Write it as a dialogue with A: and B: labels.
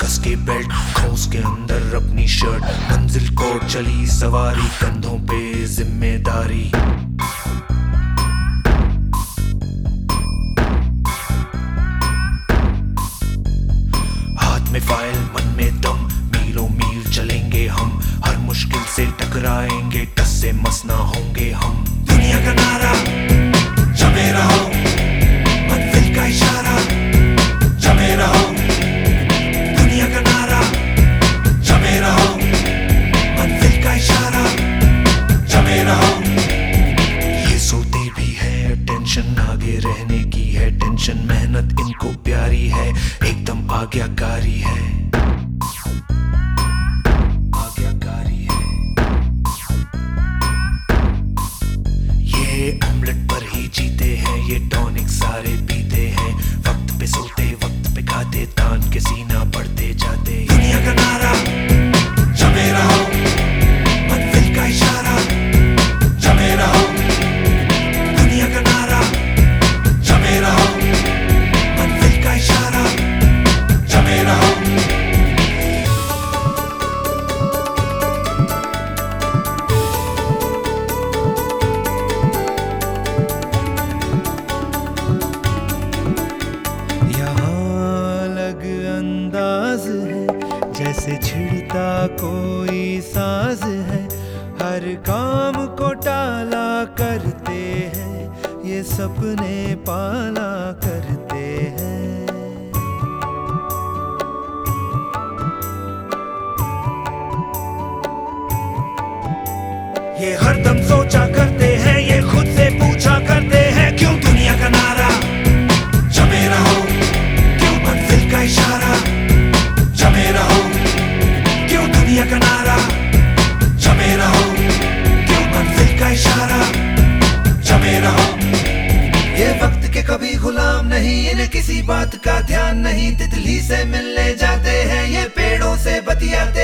A: कस के बेल्ट, खोस के अंदर अपनी शर्ट, मंजिल को चली सवारी, कंधों पे जिम्मेदारी। हाथ में फाइल, मन में दम, मीलों मील चलेंगे हम, हर मुश्किल से टकराएंगे, टस से मस ना होंगे हम। दुनिया का नारा जमे रहो, मंजिल का इशारा जमे रहो। दुनिया का नारा जमे रहो, मंजिल का इशारा जमे रहो। ये सोते भी है, टेंशन आगे रहने की है, टेंशन मेहनत इनको प्यारी है, एकदम आज्ञाकारी है, आज्ञाकारी है। ये ऑमलेट पर ही जीते हैं, ये टॉनिक सारे पीते हैं, वक्त पे सोते वक्त पे खाते, तान के सीना बढ़ते जाते। दुनिया का नारा जमे रहो, मंजिल का इशारा जमे रहो। दुनिया का नारा जमे रहो, मंजिल का इशारा जमे रहो।
B: अंदाज है जैसे छिड़ता कोई साज है, हर काम को टाला करते हैं, ये सपने पाला करते हैं।
A: ये हरदम सोचा करते हैं, ये खुद से पूछा करते हैं, क्यों दुनिया का नारा जमे रहो, क्यों मंजिल का इशारा जमे रहो। क्यों दुनिया का नारा जमे रहो, क्यों मंजिल का इशारा जमे रहो। ये वक्त के कभी गुलाम नहीं, इन्हें किसी बात का ध्यान नहीं, तितली से मिलने जाते हैं, ये पेड़ों से बतियाते